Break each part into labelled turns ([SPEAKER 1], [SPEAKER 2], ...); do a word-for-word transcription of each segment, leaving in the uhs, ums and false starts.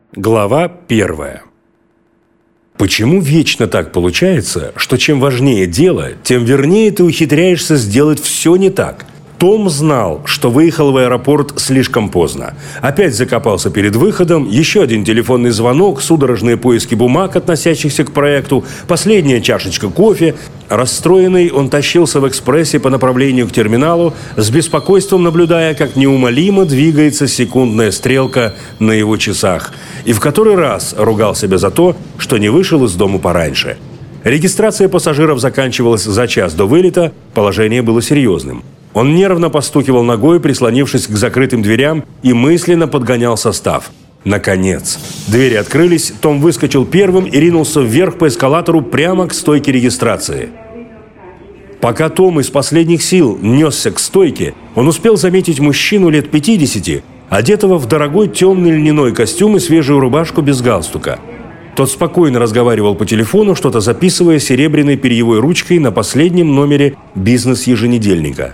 [SPEAKER 1] Глава первая. Почему вечно так получается, что чем важнее дело, тем вернее ты ухитряешься сделать все не так? Том знал, что выехал в аэропорт слишком поздно. Опять закопался перед выходом, еще один телефонный звонок, судорожные поиски бумаг, относящихся к проекту, последняя чашечка кофе. Расстроенный, он тащился в экспрессе по направлению к терминалу, с беспокойством наблюдая, как неумолимо двигается секундная стрелка на его часах. И в который раз ругал себя за то, что не вышел из дома пораньше. Регистрация пассажиров заканчивалась за час до вылета, положение было серьезным. Он нервно постукивал ногой, прислонившись к закрытым дверям, и мысленно подгонял состав. Наконец. Двери открылись, Том выскочил первым и ринулся вверх по эскалатору прямо к стойке регистрации. Пока Том из последних сил несся к стойке, он успел заметить мужчину лет пятидесяти, одетого в дорогой темный льняной костюм и свежую рубашку без галстука. Тот спокойно разговаривал по телефону, что-то записывая серебряной перьевой ручкой на последнем номере бизнес-еженедельника.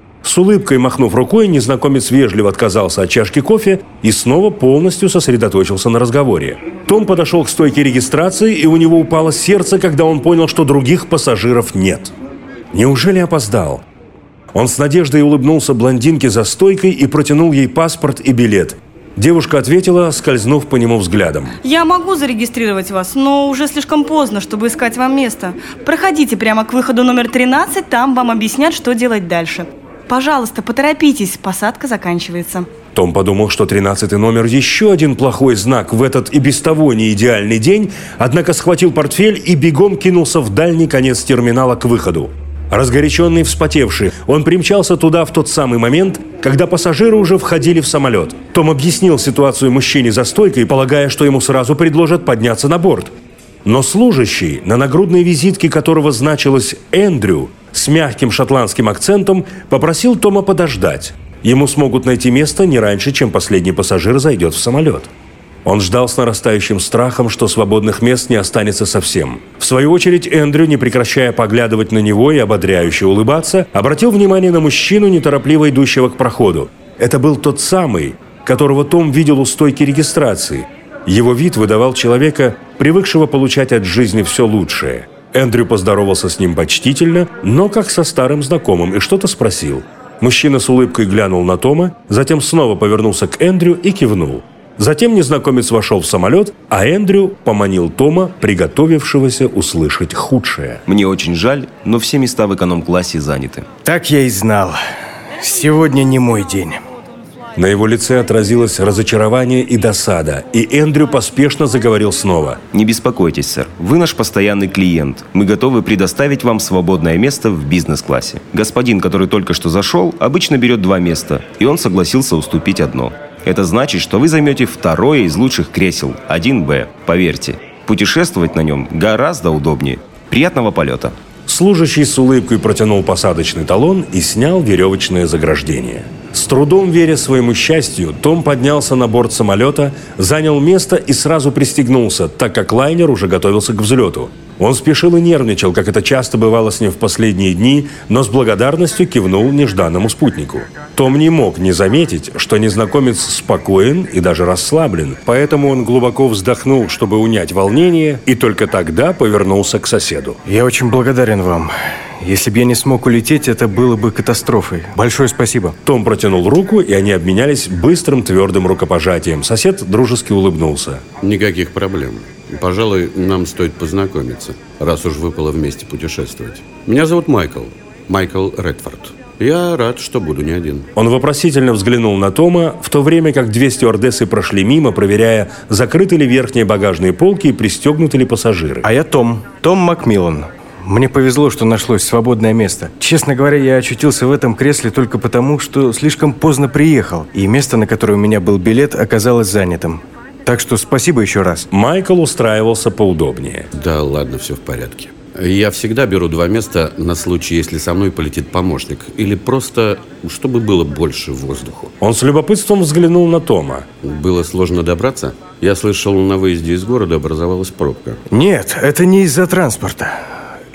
[SPEAKER 1] С улыбкой махнув рукой, незнакомец вежливо отказался от чашки кофе и снова полностью сосредоточился на разговоре. Том подошел к стойке регистрации, и у него упало сердце, когда он понял, что других пассажиров нет. Неужели опоздал? Он с надеждой улыбнулся блондинке за стойкой и протянул ей паспорт и билет. Девушка ответила, скользнув по нему взглядом.
[SPEAKER 2] Я могу зарегистрировать вас, но уже слишком поздно, чтобы искать вам место. Проходите прямо к выходу номер тринадцать, там вам объяснят, что делать дальше. Пожалуйста, поторопитесь, посадка заканчивается.
[SPEAKER 1] Том подумал, что тринадцатый номер еще один плохой знак в этот и без того не идеальный день, однако схватил портфель и бегом кинулся в дальний конец терминала к выходу. Разгоряченный и вспотевший, он примчался туда в тот самый момент, когда пассажиры уже входили в самолет. Том объяснил ситуацию мужчине за стойкой, полагая, что ему сразу предложат подняться на борт. Но служащий, на нагрудной визитке которого значилось «Эндрю», с мягким шотландским акцентом, попросил Тома подождать. Ему смогут найти место не раньше, чем последний пассажир зайдет в самолет. Он ждал с нарастающим страхом, что свободных мест не останется совсем. В свою очередь Эндрю, не прекращая поглядывать на него и ободряюще улыбаться, обратил внимание на мужчину, неторопливо идущего к проходу. Это был тот самый, которого Том видел у стойки регистрации. Его вид выдавал человека, привыкшего получать от жизни все лучшее. Эндрю поздоровался с ним почтительно, но как со старым знакомым, и что-то спросил. Мужчина с улыбкой глянул на Тома, затем снова повернулся к Эндрю и кивнул. Затем незнакомец вошел в самолет, а Эндрю поманил Тома, приготовившегося услышать худшее.
[SPEAKER 3] Мне очень жаль, но все места в эконом-классе заняты.
[SPEAKER 4] Так я и знал. Сегодня не мой день.
[SPEAKER 1] На его лице отразилось разочарование и досада, и Эндрю поспешно заговорил снова.
[SPEAKER 3] Не беспокойтесь, сэр. Вы наш постоянный клиент. Мы готовы предоставить вам свободное место в бизнес-классе. Господин, который только что зашел, обычно берет два места, и он согласился уступить одно. Это значит, что вы займете второе из лучших кресел, один Б. Поверьте, путешествовать на нем гораздо удобнее. Приятного полета.
[SPEAKER 1] Служащий с улыбкой протянул посадочный талон и снял веревочное заграждение. С трудом веря своему счастью, Том поднялся на борт самолета, занял место и сразу пристегнулся, так как лайнер уже готовился к взлету. Он спешил и нервничал, как это часто бывало с ним в последние дни, но с благодарностью кивнул нежданному спутнику. Том не мог не заметить, что незнакомец спокоен и даже расслаблен, поэтому он глубоко вздохнул, чтобы унять волнение, и только тогда повернулся к соседу.
[SPEAKER 4] Я очень благодарен вам. Если бы я не смог улететь, это было бы катастрофой. Большое спасибо.
[SPEAKER 1] Том протянул руку, и они обменялись быстрым твердым рукопожатием. Сосед дружески улыбнулся.
[SPEAKER 5] Никаких проблем. Пожалуй, нам стоит познакомиться, раз уж выпало вместе путешествовать. Меня зовут Майкл. Майкл Редфорд. Я рад, что буду не один.
[SPEAKER 1] Он вопросительно взглянул на Тома, в то время как две стюардессы прошли мимо, проверяя, закрыты ли верхние багажные полки и пристегнуты ли пассажиры.
[SPEAKER 4] А я Том. Том Макмиллан. Мне повезло, что нашлось свободное место. Честно говоря, я очутился в этом кресле только потому, что слишком поздно приехал, и место, на которое у меня был билет, оказалось занятым. Так что спасибо еще раз.
[SPEAKER 1] Майкл устраивался поудобнее.
[SPEAKER 5] Да ладно, все в порядке. Я всегда беру два места на случай, если со мной полетит помощник. Или просто, чтобы было больше воздуху.
[SPEAKER 1] Он с любопытством взглянул на Тома.
[SPEAKER 5] Было сложно добраться? Я слышал, на выезде из города образовалась пробка.
[SPEAKER 4] Нет, это не из-за транспорта.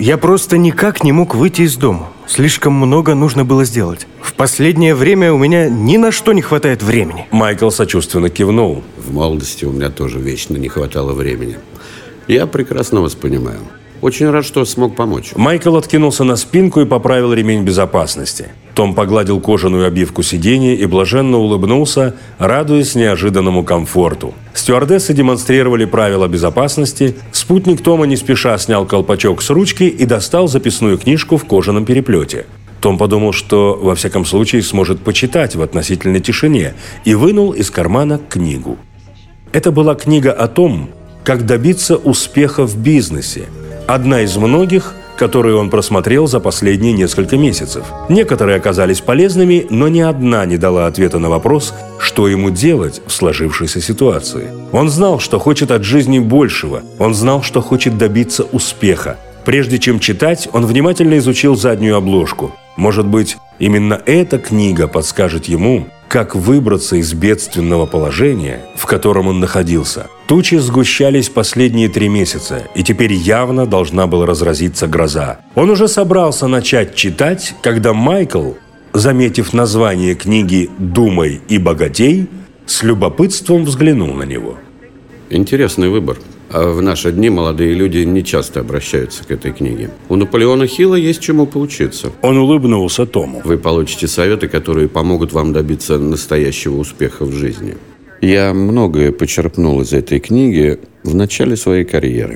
[SPEAKER 4] Я просто никак не мог выйти из дома. Слишком много нужно было сделать. В последнее время у меня ни на что не хватает времени.
[SPEAKER 1] Майкл сочувственно кивнул.
[SPEAKER 5] В молодости у меня тоже вечно не хватало времени. Я прекрасно вас понимаю. Очень рад, что смог помочь.
[SPEAKER 1] Майкл откинулся на спинку и поправил ремень безопасности. Том погладил кожаную обивку сиденья и блаженно улыбнулся, радуясь неожиданному комфорту. Стюардессы демонстрировали правила безопасности. Спутник Тома не спеша снял колпачок с ручки и достал записную книжку в кожаном переплете. Том подумал, что, во всяком случае, сможет почитать в относительной тишине, и вынул из кармана книгу. Это была книга о том, как добиться успеха в бизнесе. Одна из многих, которые он просмотрел за последние несколько месяцев. Некоторые оказались полезными, но ни одна не дала ответа на вопрос, что ему делать в сложившейся ситуации. Он знал, что хочет от жизни большего. Он знал, что хочет добиться успеха. Прежде чем читать, он внимательно изучил заднюю обложку. Может быть, именно эта книга подскажет ему, как выбраться из бедственного положения, в котором он находился. Тучи сгущались последние три месяца, и теперь явно должна была разразиться гроза. Он уже собрался начать читать, когда Майкл, заметив название книги «Думай и богатей», с любопытством взглянул на него.
[SPEAKER 5] Интересный выбор. А в наши дни молодые люди не часто обращаются к этой книге. У Наполеона Хилла есть чему поучиться.
[SPEAKER 1] Он улыбнулся Тому.
[SPEAKER 5] Вы получите советы, которые помогут вам добиться настоящего успеха в жизни. Я многое почерпнул из этой книги в начале своей карьеры.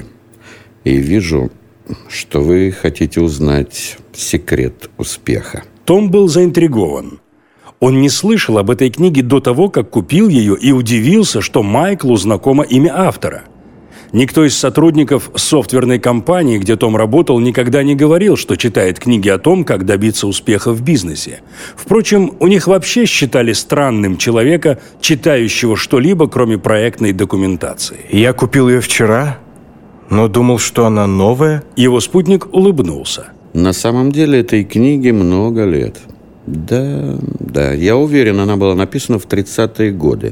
[SPEAKER 5] И вижу, что вы хотите узнать секрет успеха.
[SPEAKER 1] Том был заинтригован. Он не слышал об этой книге до того, как купил ее, и удивился, что Майклу знакомо имя автора. Никто из сотрудников софтверной компании, где Том работал, никогда не говорил, что читает книги о том, как добиться успеха в бизнесе. Впрочем, у них вообще считали странным человека, читающего что-либо, кроме проектной документации.
[SPEAKER 4] Я купил ее вчера, но думал, что она новая.
[SPEAKER 1] Его спутник улыбнулся.
[SPEAKER 5] На самом деле этой книге много лет. Да, да, я уверен, она была написана в тридцатые годы.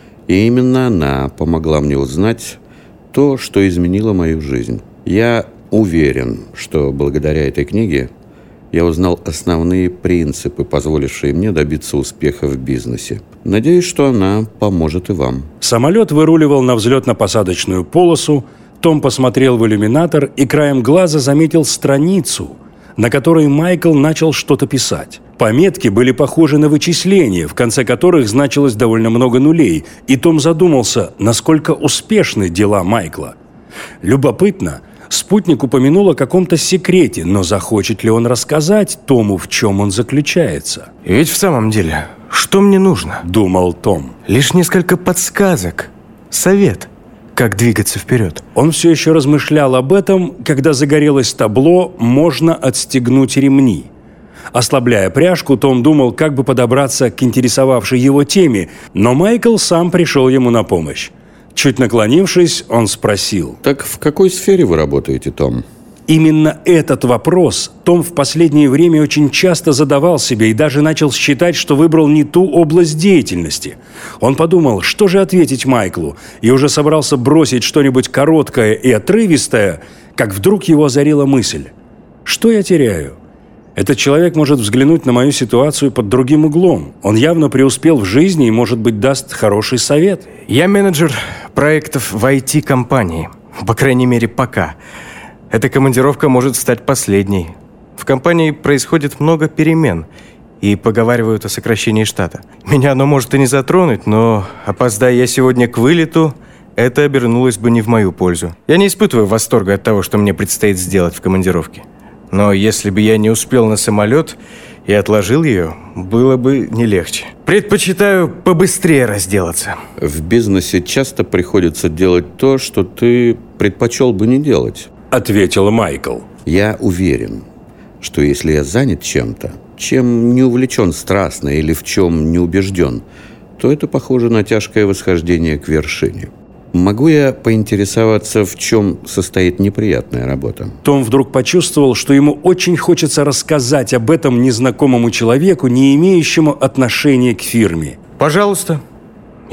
[SPEAKER 5] И именно она помогла мне узнать то, что изменило мою жизнь. Я уверен, что благодаря этой книге я узнал основные принципы, позволившие мне добиться успеха в бизнесе. Надеюсь, что она поможет и вам.
[SPEAKER 1] Самолет выруливал на взлетно-посадочную полосу. Том посмотрел в иллюминатор и краем глаза заметил страницу, на которой Майкл начал что-то писать. Пометки были похожи на вычисления, в конце которых значилось довольно много нулей, и Том задумался, насколько успешны дела Майкла. Любопытно, спутник упомянул о каком-то секрете, но захочет ли он рассказать Тому, в чем он заключается?
[SPEAKER 4] Ведь в самом деле, что мне нужно?
[SPEAKER 1] Думал Том.
[SPEAKER 4] Лишь несколько подсказок, совет, как двигаться вперед.
[SPEAKER 1] Он все еще размышлял об этом, когда загорелось табло «Можно отстегнуть ремни». Ослабляя пряжку, Том думал, как бы подобраться к интересовавшей его теме, но Майкл сам пришел ему на помощь. Чуть наклонившись, он спросил:
[SPEAKER 5] Так в какой сфере вы работаете, Том?
[SPEAKER 1] Именно этот вопрос Том в последнее время очень часто задавал себе и даже начал считать, что выбрал не ту область деятельности. Он подумал, что же ответить Майклу, и уже собрался бросить что-нибудь короткое и отрывистое, как вдруг его озарила мысль: что я теряю? Этот человек может взглянуть на мою ситуацию под другим углом. Он явно преуспел в жизни и, может быть, даст хороший совет.
[SPEAKER 4] Я менеджер проектов в ай ти-компании. По крайней мере, пока. Эта командировка может стать последней. В компании происходит много перемен, и поговаривают о сокращении штата. Меня оно может и не затронуть, но, опоздая я сегодня к вылету, это обернулось бы не в мою пользу. Я не испытываю восторга от того, что мне предстоит сделать в командировке. Но если бы я не успел на самолет и отложил ее, было бы не легче. Предпочитаю побыстрее разделаться.
[SPEAKER 5] В бизнесе часто приходится делать то, что ты предпочел бы не делать,
[SPEAKER 1] ответил Майкл.
[SPEAKER 5] Я уверен, что если я занят чем-то, чем не увлечен страстно или в чем не убежден, то это похоже на тяжкое восхождение к вершине. Могу я поинтересоваться, в чем состоит неприятная работа?
[SPEAKER 1] Том вдруг почувствовал, что ему очень хочется рассказать об этом незнакомому человеку, не имеющему отношения к фирме.
[SPEAKER 4] Пожалуйста.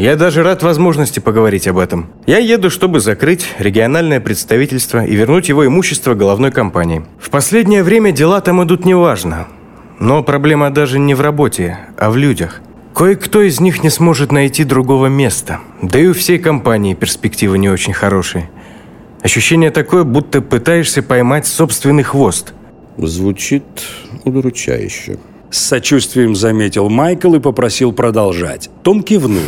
[SPEAKER 4] Я даже рад возможности поговорить об этом. Я еду, чтобы закрыть региональное представительство и вернуть его имущество головной компании. В последнее время дела там идут неважно. Но проблема даже не в работе, а в людях. Кое-кто из них не сможет найти другого места. Да и у всей компании перспективы не очень хорошие. Ощущение такое, будто пытаешься поймать собственный хвост.
[SPEAKER 5] Звучит удручающе.
[SPEAKER 1] С сочувствием заметил Майкл и попросил продолжать. Том кивнул.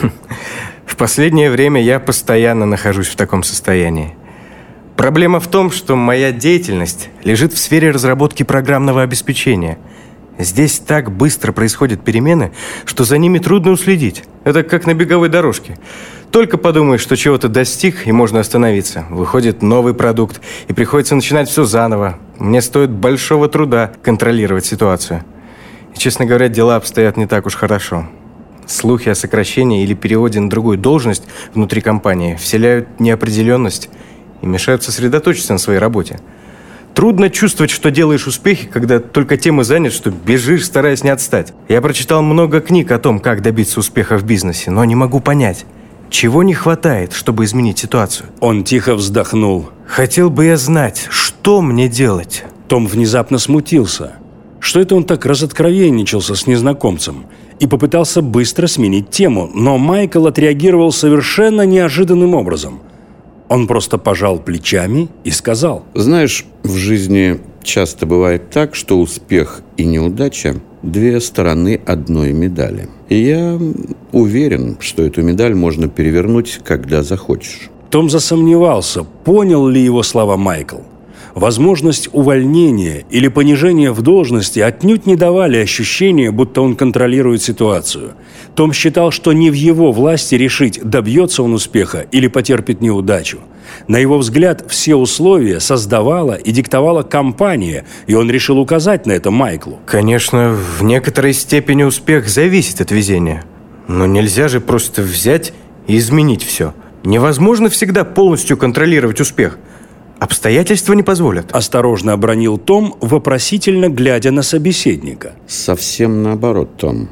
[SPEAKER 4] В последнее время я постоянно нахожусь в таком состоянии. Проблема в том, что моя деятельность лежит в сфере разработки программного обеспечения. Здесь так быстро происходят перемены, что за ними трудно уследить. Это как на беговой дорожке. Только подумаешь, что чего-то достиг, и можно остановиться. Выходит новый продукт, и приходится начинать все заново. Мне стоит большого труда контролировать ситуацию. И, честно говоря, дела обстоят не так уж хорошо. Слухи о сокращении или переводе на другую должность внутри компании вселяют неопределенность и мешают сосредоточиться на своей работе. Трудно чувствовать, что делаешь успехи, когда только тем и занят, что бежишь, стараясь не отстать. Я прочитал много книг о том, как добиться успеха в бизнесе, но не могу понять, чего не хватает, чтобы изменить ситуацию.
[SPEAKER 1] Он тихо вздохнул.
[SPEAKER 4] Хотел бы я знать, что мне делать.
[SPEAKER 1] Том внезапно смутился. Что это он так разоткровенничался с незнакомцем? И попытался быстро сменить тему, но Майкл отреагировал совершенно неожиданным образом. Он просто пожал плечами и сказал:
[SPEAKER 5] Знаешь, в жизни часто бывает так, что успех и неудача – две стороны одной медали. И я уверен, что эту медаль можно перевернуть, когда захочешь.
[SPEAKER 1] Том засомневался, понял ли его слова Майкл. Возможность увольнения или понижения в должности отнюдь не давали ощущения, будто он контролирует ситуацию. Том считал, что не в его власти решить, добьется он успеха или потерпит неудачу. На его взгляд, все условия создавала и диктовала компания, и он решил указать на это Майклу.
[SPEAKER 4] Конечно, в некоторой степени успех зависит от везения. Но нельзя же просто взять и изменить все. Невозможно всегда полностью контролировать успех. Обстоятельства не позволят.
[SPEAKER 1] Осторожно обронил Том, вопросительно глядя на собеседника.
[SPEAKER 5] Совсем наоборот, Том.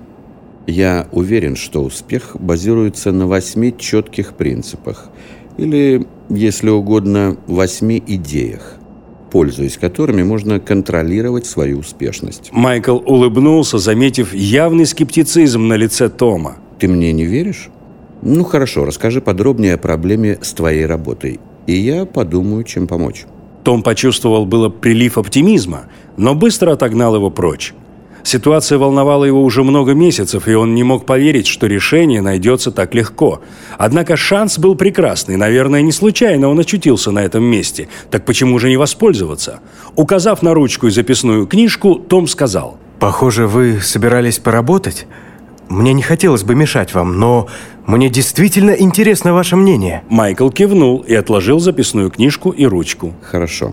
[SPEAKER 5] Я уверен, что успех базируется на восьми четких принципах. Или, если угодно, восьми идеях, пользуясь которыми можно контролировать свою успешность.
[SPEAKER 1] Майкл улыбнулся, заметив явный скептицизм на лице Тома.
[SPEAKER 5] Ты мне не веришь? Ну хорошо, расскажи подробнее о проблеме с твоей работой. И я подумаю, чем помочь.
[SPEAKER 1] Том почувствовал было прилив оптимизма, но быстро отогнал его прочь. Ситуация волновала его уже много месяцев, и он не мог поверить, что решение найдется так легко. Однако шанс был прекрасный. Наверное, не случайно он очутился на этом месте. Так почему же не воспользоваться? Указав на ручку и записную книжку, Том сказал:
[SPEAKER 4] «Похоже, вы собирались поработать? Мне не хотелось бы мешать вам, но мне действительно интересно ваше мнение».
[SPEAKER 1] Майкл кивнул и отложил записную книжку и ручку.
[SPEAKER 5] Хорошо.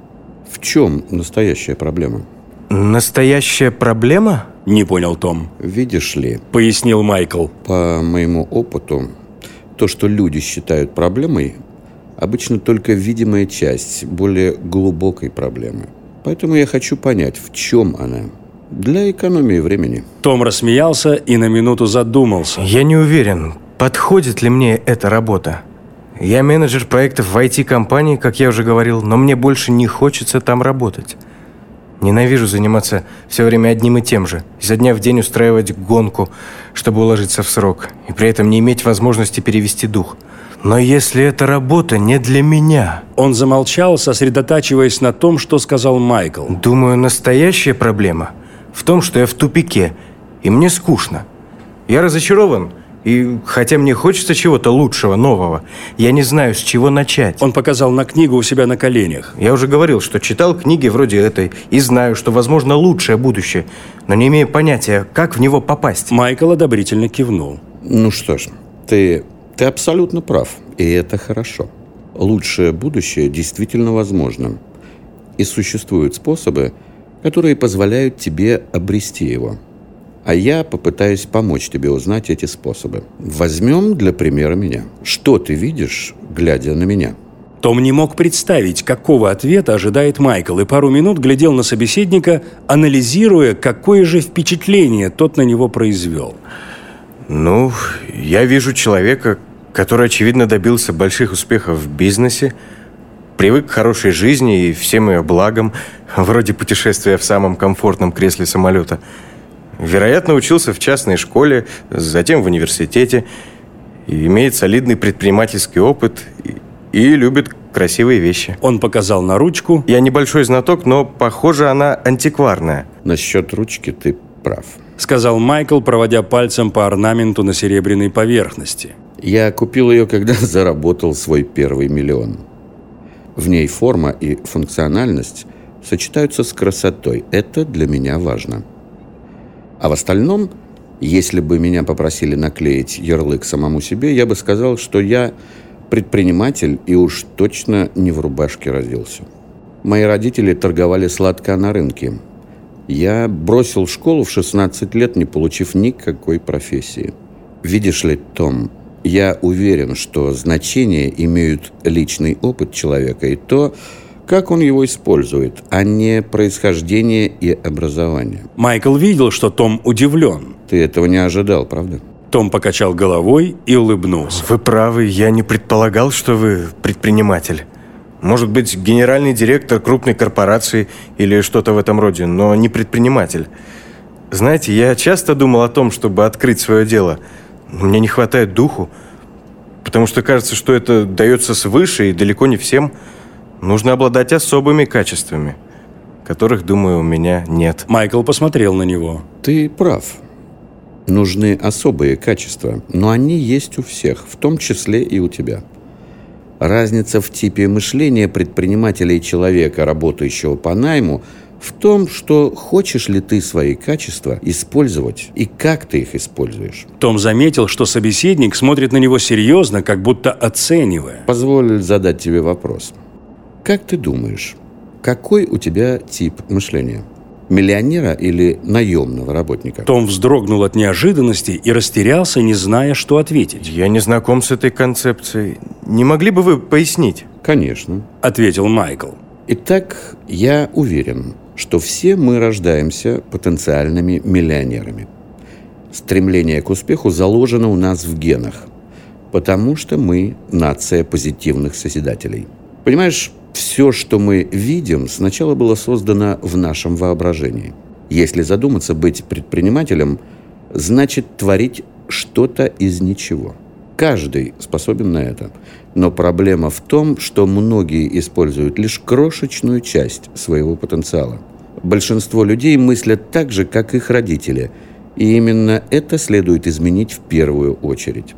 [SPEAKER 5] В чем настоящая проблема?
[SPEAKER 4] Настоящая проблема?
[SPEAKER 1] Не понял Том.
[SPEAKER 5] Видишь ли,
[SPEAKER 1] Пояснил Майкл.
[SPEAKER 5] по моему опыту, то, что люди считают проблемой, обычно только видимая часть более глубокой проблемы. Поэтому я хочу понять, в чем она. Для экономии времени.
[SPEAKER 1] Том рассмеялся и на минуту задумался.
[SPEAKER 4] Я не уверен, подходит ли мне эта работа. Я менеджер проектов в ай ти-компании, как я уже говорил, но мне больше не хочется там работать. Ненавижу заниматься все время одним и тем же. Изо дня в день устраивать гонку, чтобы уложиться в срок. И при этом не иметь возможности перевести дух. Но если эта работа не для меня...
[SPEAKER 1] Он замолчал, сосредотачиваясь на том, что сказал Майкл.
[SPEAKER 4] Думаю, настоящая проблема в том, что я в тупике, и мне скучно. Я разочарован, и хотя мне хочется чего-то лучшего, нового, я не знаю, с чего начать.
[SPEAKER 1] Он показал на книгу у себя на коленях.
[SPEAKER 4] Я уже говорил, что читал книги вроде этой, и знаю, что возможно лучшее будущее, но не имею понятия, как в него попасть.
[SPEAKER 1] Майкл одобрительно кивнул.
[SPEAKER 5] Ну что ж, ты, ты абсолютно прав, и это хорошо. Лучшее будущее действительно возможно. И существуют способы, которые позволяют тебе обрести его. А я попытаюсь помочь тебе узнать эти способы. Возьмем для примера меня. Что ты видишь, глядя на меня?
[SPEAKER 1] Том не мог представить, какого ответа ожидает Майкл, и пару минут глядел на собеседника, анализируя, какое же впечатление тот на него произвел.
[SPEAKER 4] Ну, я вижу человека, который, очевидно, добился больших успехов в бизнесе, привык к хорошей жизни и всем ее благам, вроде путешествия в самом комфортном кресле самолета. Вероятно, учился в частной школе, затем в университете, и имеет солидный предпринимательский опыт и, и любит красивые вещи.
[SPEAKER 1] Он показал на ручку.
[SPEAKER 4] Я небольшой знаток, но, похоже, она антикварная.
[SPEAKER 5] Насчет ручки ты прав.
[SPEAKER 1] Сказал Майкл, проводя пальцем по орнаменту на серебряной поверхности.
[SPEAKER 5] Я купил ее, когда заработал свой первый миллион. В ней форма и функциональность сочетаются с красотой. Это для меня важно. А в остальном, если бы меня попросили наклеить ярлык самому себе, я бы сказал, что я предприниматель и уж точно не в рубашке родился. Мои родители торговали сладко на рынке. Я бросил школу в шестнадцать лет, не получив никакой профессии. Видишь ли, Том, я уверен, что значение имеют личный опыт человека и то, как он его использует, а не происхождение и образование.
[SPEAKER 1] Майкл видел, что Том удивлен.
[SPEAKER 5] Ты этого не ожидал, правда?
[SPEAKER 1] Том покачал головой и улыбнулся.
[SPEAKER 4] Вы правы, я не предполагал, что вы предприниматель. Может быть, генеральный директор крупной корпорации или что-то в этом роде, но не предприниматель. Знаете, я часто думал о том, чтобы открыть свое дело. Мне не хватает духу, потому что кажется, что это дается свыше и далеко не всем. Нужно обладать особыми качествами, которых, думаю, у меня нет.
[SPEAKER 1] Майкл посмотрел на него.
[SPEAKER 5] Ты прав. Нужны особые качества, но они есть у всех, в том числе и у тебя. Разница в типе мышления предпринимателя и человека, работающего по найму, в том, что хочешь ли ты свои качества использовать и как ты их используешь.
[SPEAKER 1] Том заметил, что собеседник смотрит на него серьезно, как будто оценивая.
[SPEAKER 5] Позволь задать тебе вопрос. Как ты думаешь, какой у тебя тип мышления? Миллионера или наемного работника?
[SPEAKER 1] Том вздрогнул от неожиданности и растерялся, не зная, что ответить.
[SPEAKER 4] Я не знаком с этой концепцией. Не могли бы вы пояснить?
[SPEAKER 5] Конечно.
[SPEAKER 1] Ответил Майкл.
[SPEAKER 5] Итак, я уверен, что все мы рождаемся потенциальными миллионерами. Стремление к успеху заложено у нас в генах, потому что мы нация позитивных созидателей. Понимаешь, все, что мы видим, сначала было создано в нашем воображении. Если задуматься, быть предпринимателем значит творить что-то из ничего. Каждый способен на это. Но проблема в том, что многие используют лишь крошечную часть своего потенциала. Большинство людей мыслят так же, как их родители. И именно это следует изменить в первую очередь.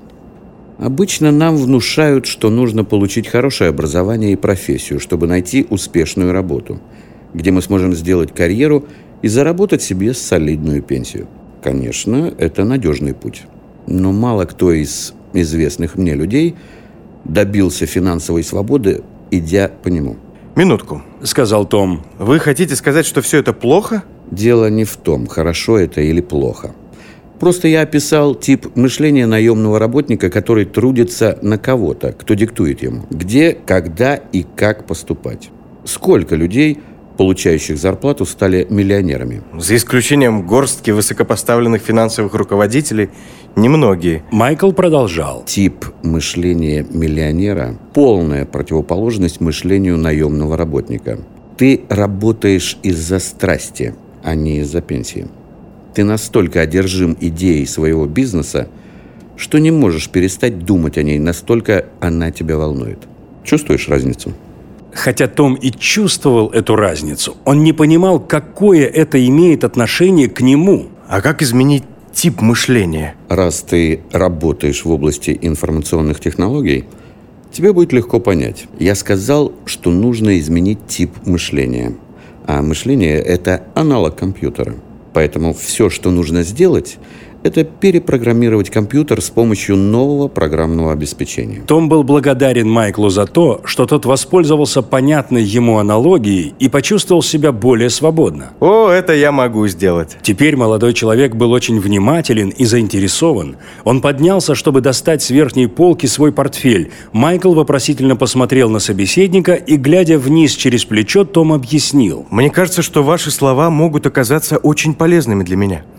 [SPEAKER 5] Обычно нам внушают, что нужно получить хорошее образование и профессию, чтобы найти успешную работу, где мы сможем сделать карьеру и заработать себе солидную пенсию. Конечно, это надежный путь. Но мало кто из известных мне людей добился финансовой свободы, идя по нему.
[SPEAKER 4] Минутку.
[SPEAKER 1] Сказал Том.
[SPEAKER 4] Вы хотите сказать, что все это плохо?
[SPEAKER 5] Дело не в том, хорошо это или плохо. Просто я описал тип мышления наемного работника, который трудится на кого-то, кто диктует ему, где, когда и как поступать. Сколько людей, получающих зарплату, стали миллионерами?
[SPEAKER 4] За исключением горстки высокопоставленных финансовых руководителей, немногие.
[SPEAKER 1] Майкл продолжал.
[SPEAKER 5] Тип мышления миллионера – полная противоположность мышлению наемного работника. Ты работаешь из-за страсти, а не из-за пенсии. Ты настолько одержим идеей своего бизнеса, что не можешь перестать думать о ней, настолько она тебя волнует. Чувствуешь разницу?
[SPEAKER 1] Хотя Том и чувствовал эту разницу, он не понимал, какое это имеет отношение к нему.
[SPEAKER 4] А как изменить тип мышления?
[SPEAKER 5] Раз ты работаешь в области информационных технологий, тебе будет легко понять. Я сказал, что нужно изменить тип мышления. А мышление – это аналог компьютера. Поэтому все, что нужно сделать, это перепрограммировать компьютер с помощью нового программного обеспечения.
[SPEAKER 1] Том был благодарен Майклу за то, что тот воспользовался понятной ему аналогией и почувствовал себя более свободно.
[SPEAKER 4] О, это я могу сделать.
[SPEAKER 1] Теперь молодой человек был очень внимателен и заинтересован. Он поднялся, чтобы достать с верхней полки свой портфель. Майкл вопросительно посмотрел на собеседника и, глядя вниз через плечо, Том объяснил.
[SPEAKER 4] Мне кажется, что ваши слова могут оказаться очень полезными для меня.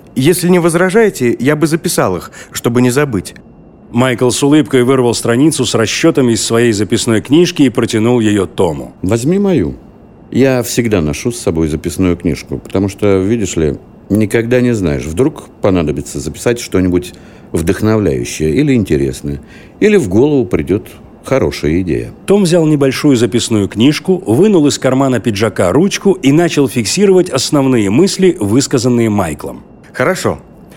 [SPEAKER 4] Если не возражаете, я бы записал их, чтобы не забыть.
[SPEAKER 1] Майкл с улыбкой вырвал страницу с расчетами из своей записной книжки и протянул ее Тому.
[SPEAKER 5] Возьми мою. Я всегда ношу с собой записную книжку, потому что, видишь ли, никогда не знаешь, вдруг понадобится записать что-нибудь вдохновляющее или интересное, или в голову придет хорошая идея.
[SPEAKER 1] Том взял небольшую записную книжку, вынул из кармана пиджака ручку и начал фиксировать основные мысли, высказанные Майклом.
[SPEAKER 4] Хорошо.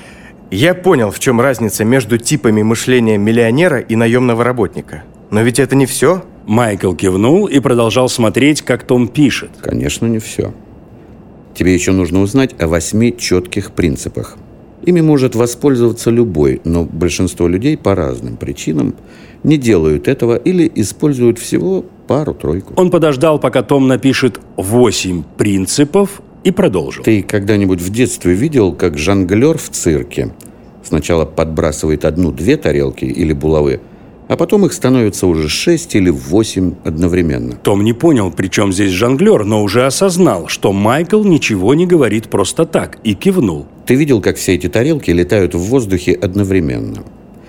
[SPEAKER 4] Я понял, в чем разница между типами мышления миллионера и наемного работника. Но ведь это не все.
[SPEAKER 1] Майкл кивнул и продолжал смотреть, как Том пишет.
[SPEAKER 5] Конечно, не все. Тебе еще нужно узнать о восьми четких принципах. Ими может воспользоваться любой, но большинство людей по разным причинам не делают этого или используют всего пару-тройку.
[SPEAKER 1] Он подождал, пока Том напишет «восемь принципов» и продолжил.
[SPEAKER 5] Ты когда-нибудь в детстве видел, как жонглер в цирке сначала подбрасывает одну-две тарелки или булавы, а потом их становится уже шесть или восемь одновременно?
[SPEAKER 1] Том не понял, при чем здесь жонглер, но уже осознал, что Майкл ничего не говорит просто так, и кивнул.
[SPEAKER 5] Ты видел, как все эти тарелки летают в воздухе одновременно?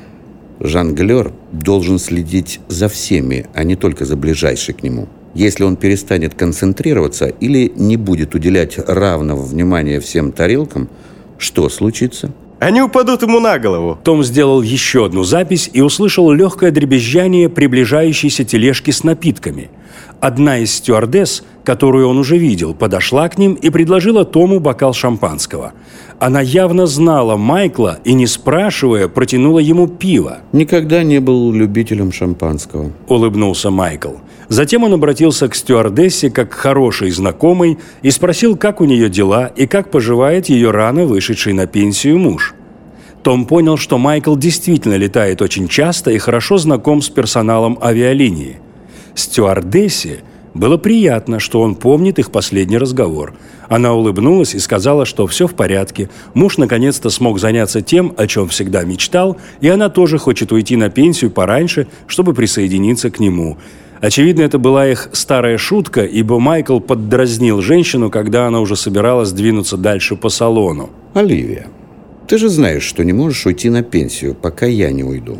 [SPEAKER 5] Жонглер должен следить за всеми, а не только за ближайшей к нему. Если он перестанет концентрироваться или не будет уделять равного внимания всем тарелкам, что случится?
[SPEAKER 4] Они упадут ему на голову.
[SPEAKER 1] Том сделал еще одну запись и услышал легкое дребезжание приближающейся тележки с напитками. Одна из стюардесс, которую он уже видел, подошла к ним и предложила Тому бокал шампанского. Она явно знала Майкла и, не спрашивая, протянула ему пиво.
[SPEAKER 5] Никогда не был любителем шампанского.
[SPEAKER 1] Улыбнулся Майкл. Затем он обратился к стюардессе как к хорошей знакомой и спросил, как у нее дела и как поживает ее рано вышедший на пенсию муж. Том понял, что Майкл действительно летает очень часто и хорошо знаком с персоналом авиалинии. Стюардессе было приятно, что он помнит их последний разговор. Она улыбнулась и сказала, что все в порядке, муж наконец-то смог заняться тем, о чем всегда мечтал, и она тоже хочет уйти на пенсию пораньше, чтобы присоединиться к нему. Очевидно, это была их старая шутка, ибо Майкл поддразнил женщину, когда она уже собиралась двинуться дальше по салону.
[SPEAKER 5] Оливия, ты же знаешь, что не можешь уйти на пенсию, пока я не уйду.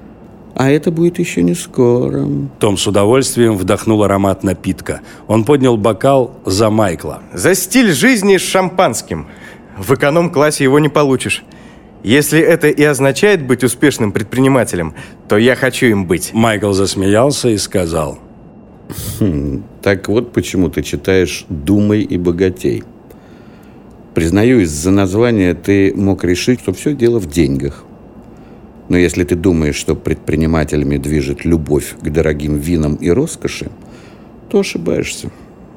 [SPEAKER 5] А это будет еще не скоро.
[SPEAKER 1] Том с удовольствием вдохнул аромат напитка. Он поднял бокал за Майкла.
[SPEAKER 4] За стиль жизни с шампанским. В эконом-классе его не получишь. Если это и означает быть успешным предпринимателем, то я хочу им быть.
[SPEAKER 1] Майкл засмеялся и сказал.
[SPEAKER 5] Хм, так вот почему ты читаешь «Думай и богатей». Признаю, из-за названия ты мог решить, что все дело в деньгах. Но если ты думаешь, что предпринимателями движет любовь к дорогим винам и роскоши, то ошибаешься.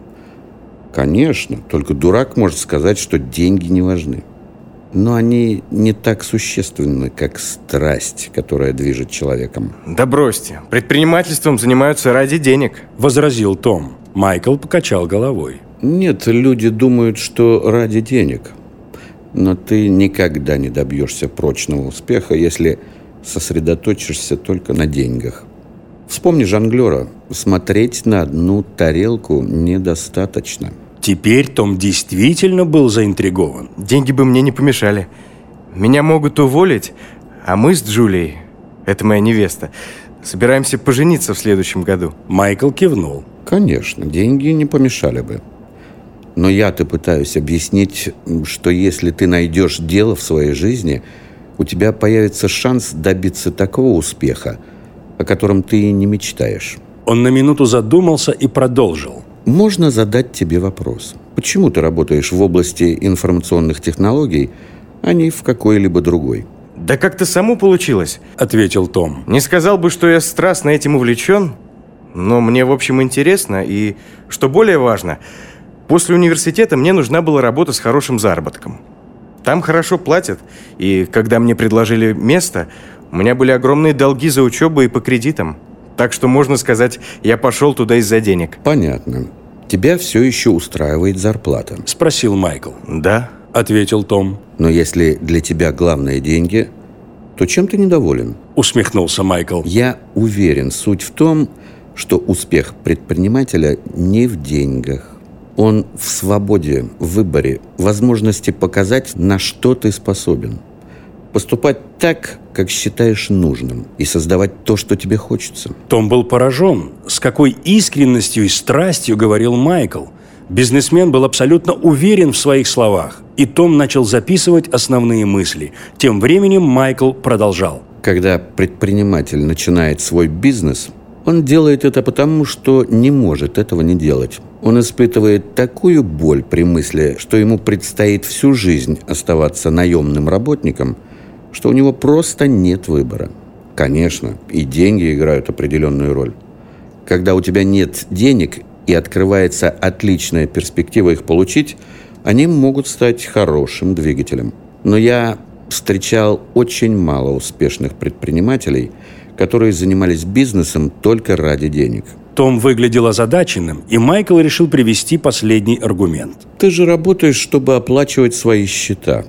[SPEAKER 5] Конечно, только дурак может сказать, что деньги не важны. Но они не так существенны, как страсть, которая движет человеком.
[SPEAKER 4] Да бросьте, предпринимательством занимаются ради денег.
[SPEAKER 1] Возразил Том. Майкл покачал головой.
[SPEAKER 5] Нет, люди думают, что ради денег. Но ты никогда не добьешься прочного успеха, если сосредоточишься только на деньгах. Вспомни жонглера. Смотреть на одну тарелку недостаточно.
[SPEAKER 1] Теперь Том действительно был заинтригован.
[SPEAKER 4] Деньги бы мне не помешали. Меня могут уволить, а мы с Джулией, это моя невеста, собираемся пожениться в следующем году.
[SPEAKER 1] Майкл кивнул.
[SPEAKER 5] Конечно, деньги не помешали бы. Но я-то пытаюсь объяснить, что если ты найдешь дело в своей жизни, у тебя появится шанс добиться такого успеха, о котором ты и не мечтаешь.
[SPEAKER 1] Он на минуту задумался и продолжил.
[SPEAKER 5] Можно задать тебе вопрос. Почему ты работаешь в области информационных технологий, а не в какой-либо другой?
[SPEAKER 4] Да как-то само получилось,
[SPEAKER 1] ответил Том.
[SPEAKER 4] Не сказал бы, что я страстно этим увлечен, но мне, в общем, интересно. И, что более важно, после университета мне нужна была работа с хорошим заработком. Там хорошо платят, и когда мне предложили место, у меня были огромные долги за учебу и по кредитам. Так что, можно сказать, я пошел туда из-за денег.
[SPEAKER 5] Понятно. Тебя все еще устраивает зарплата?
[SPEAKER 1] Спросил Майкл.
[SPEAKER 4] Да,
[SPEAKER 1] ответил Том.
[SPEAKER 5] Но если для тебя главное деньги, то чем ты недоволен?
[SPEAKER 1] Усмехнулся Майкл.
[SPEAKER 5] Я уверен, суть в том, что успех предпринимателя не в деньгах. Он в свободе, в выборе, возможности показать, на что ты способен. Поступать так, как считаешь нужным, и создавать то, что тебе хочется.
[SPEAKER 1] Том был поражен, с какой искренностью и страстью говорил Майкл. Бизнесмен был абсолютно уверен в своих словах, и Том начал записывать основные мысли. Тем временем Майкл продолжал.
[SPEAKER 5] Когда предприниматель начинает свой бизнес, он делает это потому, что не может этого не делать. Он испытывает такую боль при мысли, что ему предстоит всю жизнь оставаться наемным работником, что у него просто нет выбора. Конечно, и деньги играют определенную роль. Когда у тебя нет денег и открывается отличная перспектива их получить, они могут стать хорошим двигателем. Но я встречал очень мало успешных предпринимателей, которые занимались бизнесом только ради денег.
[SPEAKER 1] Том выглядел озадаченным, и Майкл решил привести последний аргумент.
[SPEAKER 5] Ты же работаешь, чтобы оплачивать свои счета.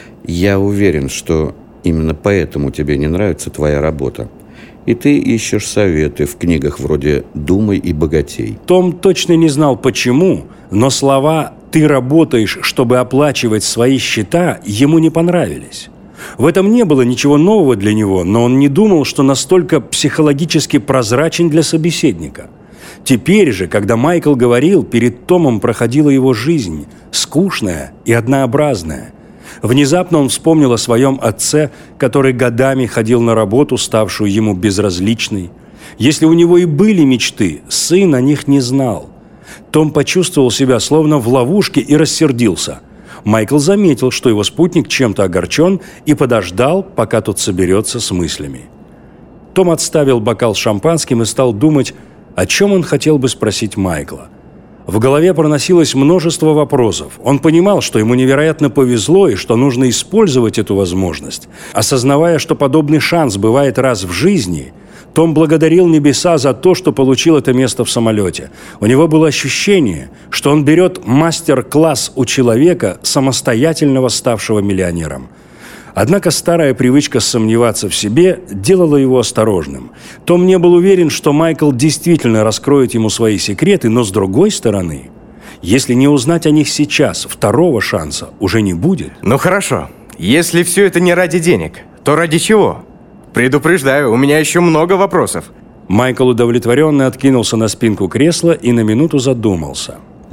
[SPEAKER 5] Я уверен, что именно поэтому тебе не нравится твоя работа. И ты ищешь советы в книгах вроде «Думай и богатей».
[SPEAKER 1] Том точно не знал почему, но слова «ты работаешь, чтобы оплачивать свои счета» ему не понравились. В этом не было ничего нового для него, но он не думал, что настолько психологически прозрачен для собеседника. Теперь же, когда Майкл говорил, перед Томом проходила его жизнь, скучная и однообразная. Внезапно он вспомнил о своем отце, который годами ходил на работу, ставшую ему безразличной. Если у него и были мечты, сын о них не знал. Том почувствовал себя словно в ловушке и рассердился. Майкл заметил, что его спутник чем-то огорчен, и подождал, пока тот соберется с мыслями. Том отставил бокал с шампанским и стал думать, о чем он хотел бы спросить Майкла. В голове проносилось множество вопросов. Он понимал, что ему невероятно повезло и что нужно использовать эту возможность. Осознавая, что подобный шанс бывает раз в жизни, Том благодарил небеса за то, что получил это место в самолете. У него было ощущение, что он берет мастер-класс у человека, самостоятельного ставшего миллионером. Однако старая привычка сомневаться в себе делала его осторожным. Том не был уверен, что Майкл действительно раскроет ему свои секреты, но с другой стороны, если не узнать о них сейчас, второго шанса уже не будет.
[SPEAKER 4] Ну хорошо, если все это не ради денег, то ради чего? Предупреждаю, у меня еще много вопросов.
[SPEAKER 1] Майкл удовлетворенно откинулся на спинку кресла и на минуту задумался.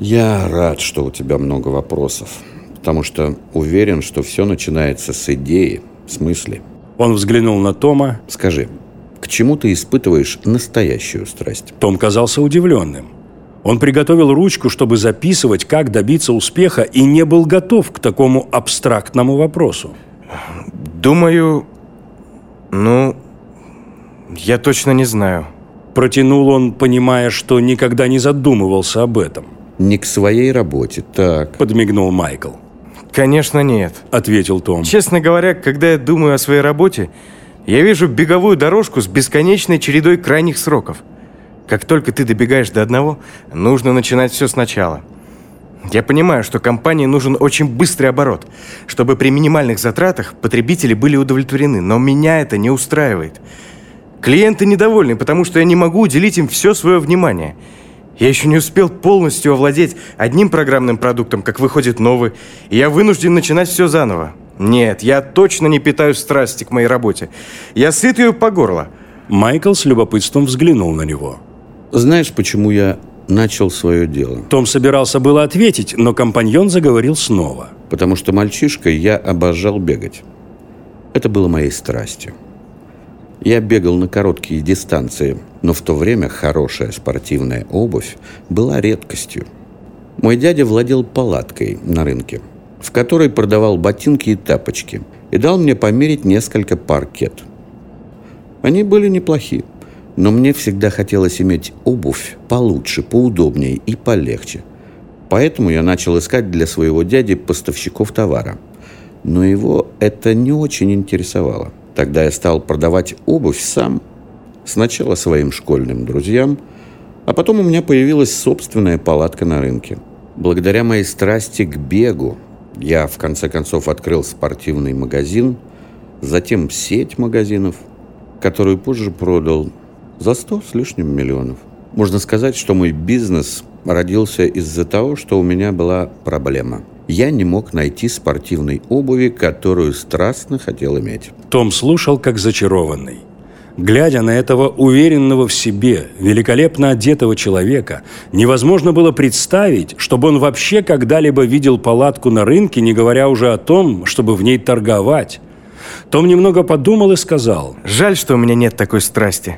[SPEAKER 5] Я рад, что у тебя много вопросов. Потому что уверен, что все начинается с идеи, с мысли.
[SPEAKER 1] Он взглянул на Тома.
[SPEAKER 5] Скажи, к чему ты испытываешь настоящую страсть?
[SPEAKER 1] Том казался удивленным. Он приготовил ручку, чтобы записывать, как добиться успеха, и не был готов к такому абстрактному вопросу.
[SPEAKER 4] Думаю, ну, я точно не знаю.
[SPEAKER 1] Протянул он, понимая, что никогда не задумывался об этом.
[SPEAKER 5] Не к своей работе, так.
[SPEAKER 1] Подмигнул Майкл.
[SPEAKER 4] Конечно, нет.
[SPEAKER 1] Ответил Том.
[SPEAKER 4] Честно говоря, когда я думаю о своей работе, я вижу беговую дорожку с бесконечной чередой крайних сроков. Как только ты добегаешь до одного, нужно начинать все сначала. Я понимаю, что компании нужен очень быстрый оборот, чтобы при минимальных затратах потребители были удовлетворены, но меня это не устраивает. Клиенты недовольны, потому что я не могу уделить им все свое внимание. Я еще не успел полностью овладеть одним программным продуктом, как выходит новый, и я вынужден начинать все заново. Нет, я точно не питаю страсти к моей работе. Я сыт ее по горло.
[SPEAKER 1] Майкл с любопытством взглянул на него.
[SPEAKER 5] Знаешь, почему я начал свое дело?
[SPEAKER 1] Том собирался было ответить, но компаньон заговорил снова.
[SPEAKER 5] Потому что мальчишкой я обожал бегать. Это было моей страстью. Я бегал на короткие дистанции, но в то время хорошая спортивная обувь была редкостью. Мой дядя владел палаткой на рынке, в которой продавал ботинки и тапочки, и дал мне померить несколько пар кет. Они были неплохи, но мне всегда хотелось иметь обувь получше, поудобнее и полегче. Поэтому я начал искать для своего дяди поставщиков товара. Но его это не очень интересовало. Тогда я стал продавать обувь сам, сначала своим школьным друзьям, а потом у меня появилась собственная палатка на рынке. Благодаря моей страсти к бегу я, в конце концов, открыл спортивный магазин, затем сеть магазинов, которую позже продал за сто с лишним миллионов. Можно сказать, что мой бизнес родился из-за того, что у меня была проблема. Я не мог найти спортивной обуви, которую страстно хотел иметь.
[SPEAKER 1] Том слушал, как зачарованный. Глядя на этого уверенного в себе, великолепно одетого человека, невозможно было представить, чтобы он вообще когда-либо видел палатку на рынке, не говоря уже о том, чтобы в ней торговать. Том немного подумал и сказал:
[SPEAKER 4] «Жаль, что у меня нет такой страсти.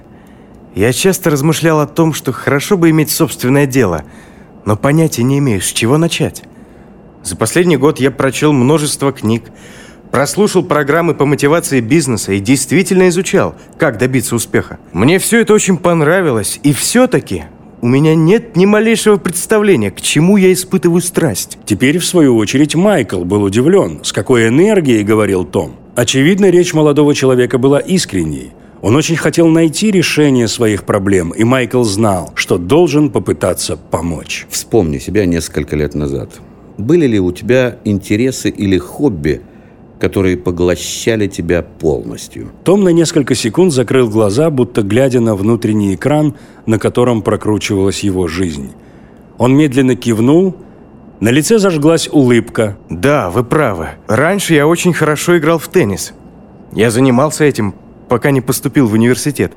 [SPEAKER 4] Я часто размышлял о том, что хорошо бы иметь собственное дело, но понятия не имею, с чего начать. За последний год я прочел множество книг, прослушал программы по мотивации бизнеса и действительно изучал, как добиться успеха. Мне все это очень понравилось, и все-таки у меня нет ни малейшего представления, к чему я испытываю страсть».
[SPEAKER 1] Теперь, в свою очередь, Майкл был удивлен, с какой энергией говорил Том. Очевидно, речь молодого человека была искренней. Он очень хотел найти решение своих проблем, и Майкл знал, что должен попытаться помочь.
[SPEAKER 5] Вспомни себя несколько лет назад. Были ли у тебя интересы или хобби, которые поглощали тебя полностью?
[SPEAKER 1] Том на несколько секунд закрыл глаза, будто глядя на внутренний экран, на котором прокручивалась его жизнь. Он медленно кивнул. На лице зажглась улыбка.
[SPEAKER 4] «Да, вы правы. Раньше я очень хорошо играл в теннис. Я занимался этим, пока не поступил в университет.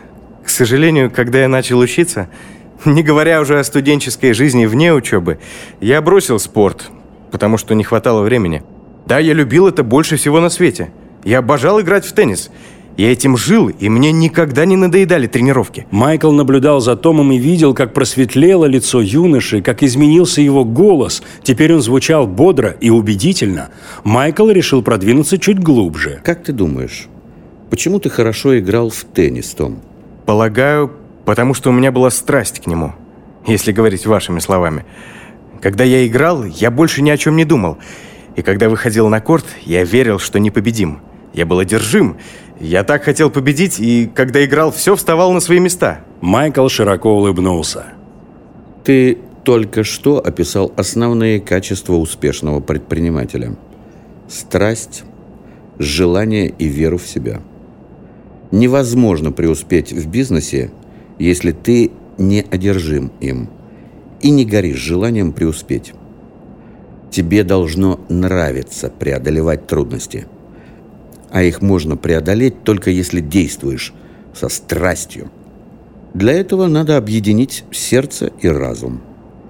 [SPEAKER 4] К сожалению, когда я начал учиться, не говоря уже о студенческой жизни вне учебы, я бросил спорт, потому что не хватало времени. Да, я любил это больше всего на свете. Я обожал играть в теннис. Я этим жил, и мне никогда не надоедали тренировки».
[SPEAKER 1] Майкл наблюдал за Томом и видел, как просветлело лицо юноши, как изменился его голос. Теперь он звучал бодро и убедительно. Майкл решил продвинуться чуть глубже.
[SPEAKER 5] Как ты думаешь, почему ты хорошо играл в теннис, Том?
[SPEAKER 4] Полагаю, потому что у меня была страсть к нему, если говорить вашими словами. Когда я играл, я больше ни о чем не думал. И когда выходил на корт, я верил, что непобедим. Я был одержим. Я так хотел победить, и когда играл, все вставало на свои места.
[SPEAKER 1] Майкл широко улыбнулся.
[SPEAKER 5] Ты только что описал основные качества успешного предпринимателя. Страсть, желание и веру в себя. Невозможно преуспеть в бизнесе, если ты не одержим им и не горишь желанием преуспеть. Тебе должно нравиться преодолевать трудности. А их можно преодолеть только если действуешь со страстью. Для этого надо объединить сердце и разум.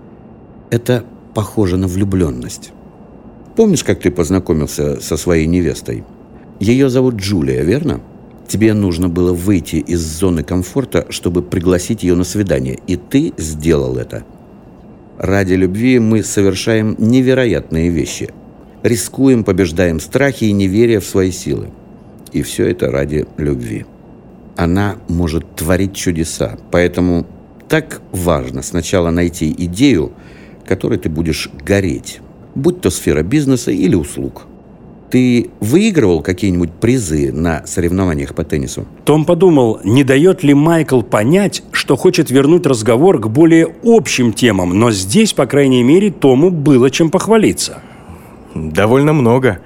[SPEAKER 5] Это похоже на влюбленность. Помнишь, как ты познакомился со своей невестой? Ее зовут Джулия, верно? Тебе нужно было выйти из зоны комфорта, чтобы пригласить ее на свидание, и ты сделал это. Ради любви мы совершаем невероятные вещи. Рискуем, побеждаем страхи и неверие в свои силы. И все это ради любви. Она может творить чудеса, поэтому так важно сначала найти идею, которой ты будешь гореть, будь то сфера бизнеса или услуг. Ты выигрывал какие-нибудь призы на соревнованиях по теннису?
[SPEAKER 1] Том подумал, не дает ли Майкл понять, что хочет вернуть разговор к более общим темам, но здесь, по крайней мере, Тому было чем похвалиться.
[SPEAKER 4] Довольно много.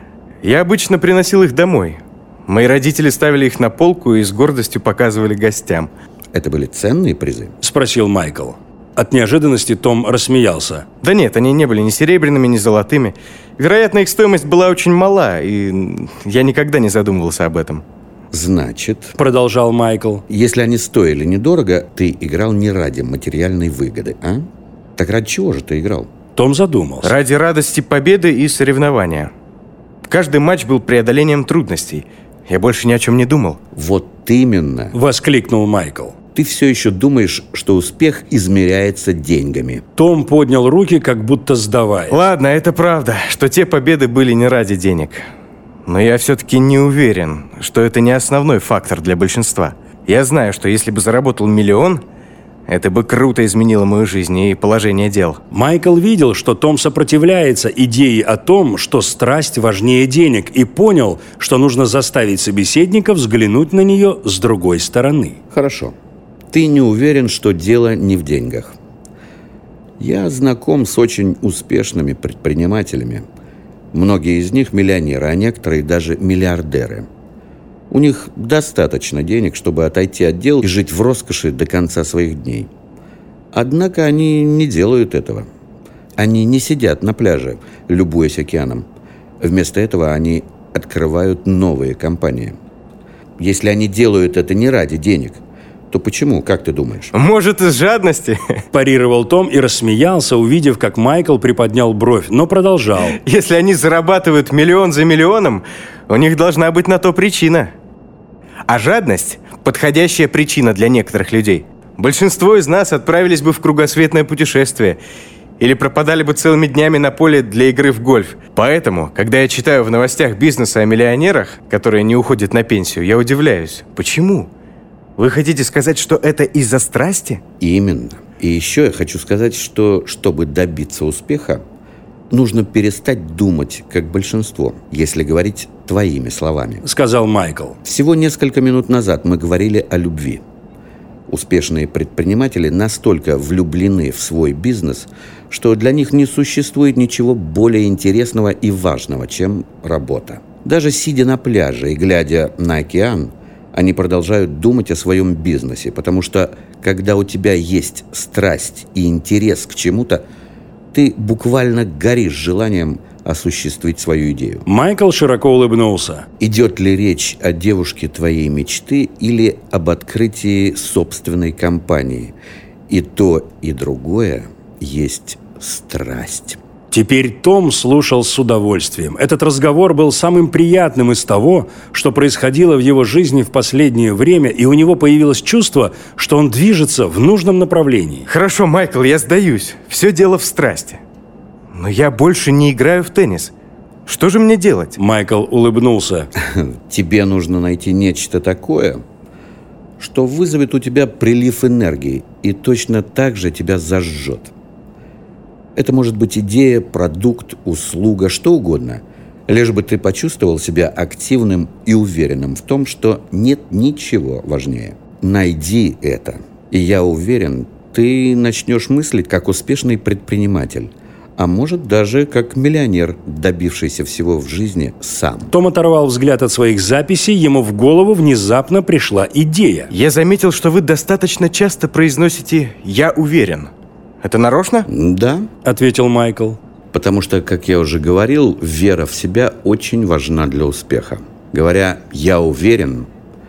[SPEAKER 4] Я обычно приносил их домой. Мои родители ставили их на полку и с гордостью показывали гостям.
[SPEAKER 5] Это были ценные призы?
[SPEAKER 1] Спросил Майкл. От неожиданности Том рассмеялся.
[SPEAKER 4] Да нет, они не были ни серебряными, ни золотыми. Вероятно, их стоимость была очень мала, и я никогда не задумывался об этом.
[SPEAKER 5] Значит,
[SPEAKER 1] продолжал Майкл,
[SPEAKER 5] если они стоили недорого, ты играл не ради материальной выгоды, а? Так ради чего же ты играл?
[SPEAKER 1] Том задумался.
[SPEAKER 4] Ради радости победы и соревнования. Каждый матч был преодолением трудностей. Я больше ни о чем не думал.
[SPEAKER 5] Вот именно.
[SPEAKER 1] Воскликнул Майкл.
[SPEAKER 5] Ты все еще думаешь, что успех измеряется деньгами.
[SPEAKER 1] Том поднял руки, как будто сдаваясь.
[SPEAKER 4] Ладно, это правда, что те победы были не ради денег. Но я все-таки не уверен, что это не основной фактор для большинства. Я знаю, что если бы заработал миллион, это бы круто изменило мою жизнь и положение дел.
[SPEAKER 1] Майкл видел, что Том сопротивляется идее о том, что страсть важнее денег, и понял, что нужно заставить собеседника взглянуть на нее с другой стороны.
[SPEAKER 5] Хорошо. Ты не уверен, что дело не в деньгах. Я знаком с очень успешными предпринимателями. Многие из них миллионеры, а некоторые даже миллиардеры. У них достаточно денег, чтобы отойти от дел и жить в роскоши до конца своих дней. Однако они не делают этого. Они не сидят на пляже, любуясь океаном. Вместо этого они открывают новые компании. Если они делают это не ради денег, то почему, как ты думаешь?
[SPEAKER 4] Может, из жадности?
[SPEAKER 1] Парировал Том и рассмеялся, увидев, как Майкл приподнял бровь, но продолжал.
[SPEAKER 4] Если они зарабатывают миллион за миллионом, у них должна быть на то причина. А жадность – подходящая причина для некоторых людей. Большинство из нас отправились бы в кругосветное путешествие или пропадали бы целыми днями на поле для игры в гольф. Поэтому, когда я читаю в новостях бизнеса о миллионерах, которые не уходят на пенсию, я удивляюсь. Почему? Вы хотите сказать, что это из-за страсти?
[SPEAKER 5] Именно. И еще я хочу сказать, что, чтобы добиться успеха, нужно перестать думать, как большинство, если говорить твоими словами.
[SPEAKER 1] Сказал Майкл.
[SPEAKER 5] Всего несколько минут назад мы говорили о любви. Успешные предприниматели настолько влюблены в свой бизнес, что для них не существует ничего более интересного и важного, чем работа. Даже сидя на пляже и глядя на океан, они продолжают думать о своем бизнесе, потому что, когда у тебя есть страсть и интерес к чему-то, ты буквально горишь желанием осуществить свою идею.
[SPEAKER 1] Майкл широко улыбнулся.
[SPEAKER 5] Идет ли речь о девушке твоей мечты или об открытии собственной компании? И то, и другое есть страсть.
[SPEAKER 1] Теперь Том слушал с удовольствием. Этот разговор был самым приятным из того, что происходило в его жизни в последнее время, и у него появилось чувство, что он движется в нужном направлении.
[SPEAKER 4] Хорошо, Майкл, я сдаюсь. Все дело в страсти. Но я больше не играю в теннис. Что же мне делать?
[SPEAKER 1] Майкл улыбнулся.
[SPEAKER 5] Тебе нужно найти нечто такое, что вызовет у тебя прилив энергии и точно так же тебя зажжет. Это может быть идея, продукт, услуга, что угодно. Лишь бы ты почувствовал себя активным и уверенным в том, что нет ничего важнее. Найди это. И я уверен, ты начнешь мыслить как успешный предприниматель. А может, даже как миллионер, добившийся всего в жизни сам.
[SPEAKER 1] Том оторвал взгляд от своих записей, ему в голову внезапно пришла идея.
[SPEAKER 4] Я заметил, что вы достаточно часто произносите «я уверен». Это нарочно?
[SPEAKER 5] Да,
[SPEAKER 1] ответил Майкл.
[SPEAKER 5] Потому что, как я уже говорил, вера в себя очень важна для успеха. Говоря «я уверен»,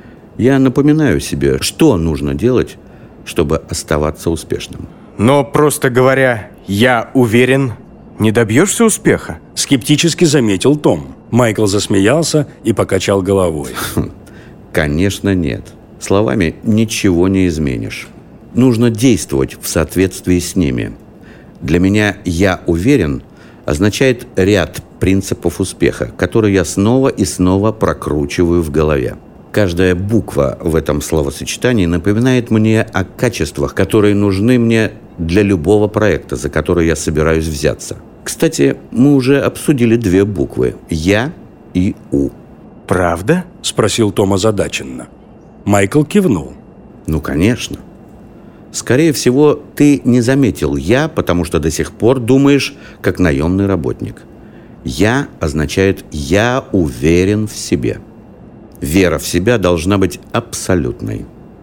[SPEAKER 5] я напоминаю себе, что нужно делать, чтобы оставаться успешным.
[SPEAKER 4] Но просто говоря «я уверен», не добьешься успеха?
[SPEAKER 1] Скептически заметил Том. Майкл засмеялся и покачал головой.
[SPEAKER 5] Конечно, нет. Словами ничего не изменишь. Нужно действовать в соответствии с ними. Для меня «я уверен» означает ряд принципов успеха, которые я снова и снова прокручиваю в голове. Каждая буква в этом словосочетании напоминает мне о качествах, которые нужны мне для любого проекта, за который я собираюсь взяться. Кстати, мы уже обсудили две буквы – «я» и «у».
[SPEAKER 4] Правда?
[SPEAKER 1] Спросил Том озадаченно. Майкл кивнул.
[SPEAKER 5] Ну, конечно. Скорее всего, ты не заметил «я», потому что до сих пор думаешь, как наемный работник. «Я» означает «я уверен в себе». Вера в себя должна быть абсолютной.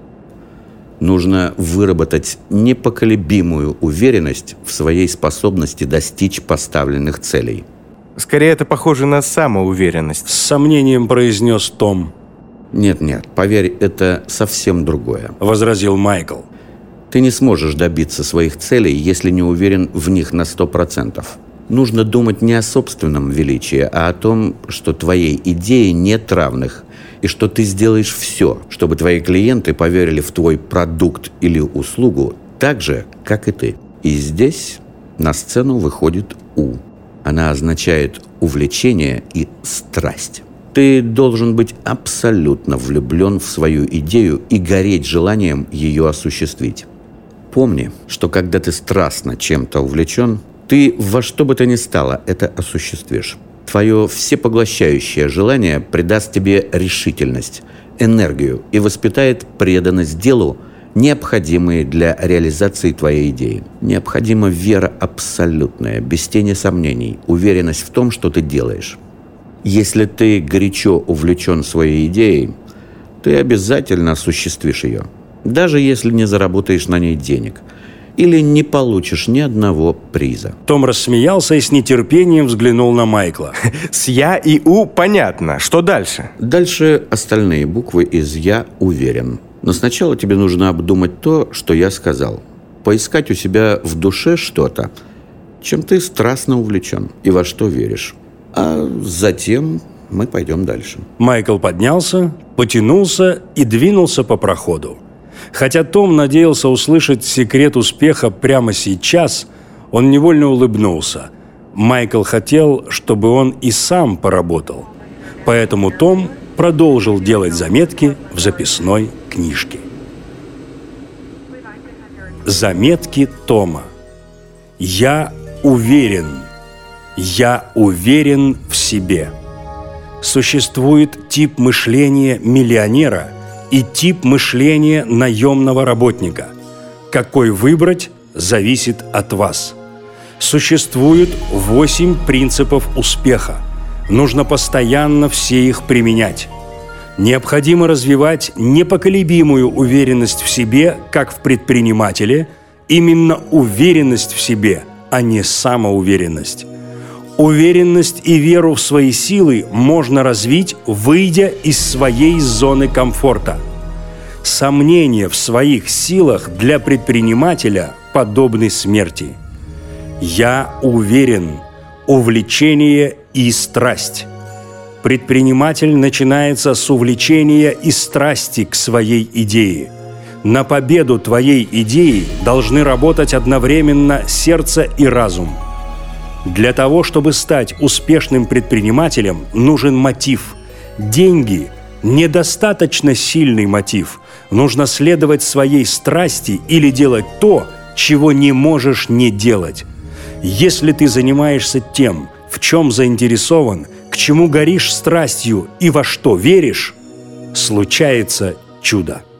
[SPEAKER 5] Нужно выработать непоколебимую уверенность в своей способности достичь поставленных целей.
[SPEAKER 4] Скорее, это похоже на самоуверенность.
[SPEAKER 1] С сомнением произнес Том.
[SPEAKER 5] Нет-нет, поверь, это совсем другое.
[SPEAKER 1] Возразил Майкл.
[SPEAKER 5] Ты не сможешь добиться своих целей, если не уверен в них на сто процентов. Нужно думать не о собственном величии, а о том, что твоей идее нет равных, и что ты сделаешь все, чтобы твои клиенты поверили в твой продукт или услугу так же, как и ты. И здесь на сцену выходит «у». Она означает увлечение и страсть. Ты должен быть абсолютно влюблен в свою идею и гореть желанием ее осуществить. Помни, что когда ты страстно чем-то увлечен, ты во что бы то ни стало это осуществишь. Твое всепоглощающее желание придаст тебе решительность, энергию и воспитает преданность делу, необходимые для реализации твоей идеи. Необходима вера абсолютная, без тени сомнений, уверенность в том, что ты делаешь. Если ты горячо увлечен своей идеей, ты обязательно осуществишь ее, даже если не заработаешь на ней денег. или не получишь ни одного приза.
[SPEAKER 1] Том рассмеялся и с нетерпением взглянул на Майкла.
[SPEAKER 4] С «я» и «у» понятно. Что дальше?
[SPEAKER 5] Дальше остальные буквы из «я уверен». Но сначала тебе нужно обдумать то, что я сказал. Поискать у себя в душе что-то, чем ты страстно увлечен и во что веришь. А затем мы пойдем дальше.
[SPEAKER 1] Майкл поднялся, потянулся и двинулся по проходу. Хотя Том надеялся услышать секрет успеха прямо сейчас, он невольно улыбнулся. Майкл хотел, чтобы он и сам поработал. Поэтому Том продолжил делать заметки в записной книжке. Заметки Тома. Я уверен. Я уверен в себе. Существует тип мышления миллионера и тип мышления наемного работника. Какой выбрать, зависит от вас. Существует восемь принципов успеха. Нужно постоянно все их применять. Необходимо развивать непоколебимую уверенность в себе, как в предпринимателе, именно уверенность в себе, а не самоуверенность. Уверенность и веру в свои силы можно развить, выйдя из своей зоны комфорта. Сомнения в своих силах для предпринимателя подобны смерти. Я уверен. Увлечение и страсть. Предприниматель начинается с увлечения и страсти к своей идее. На победу твоей идеи должны работать одновременно сердце и разум. Для того, чтобы стать успешным предпринимателем, нужен мотив. Деньги – недостаточно сильный мотив. Нужно следовать своей страсти или делать то, чего не можешь не делать. Если ты занимаешься тем, в чем заинтересован, к чему горишь страстью и во что веришь, случается чудо.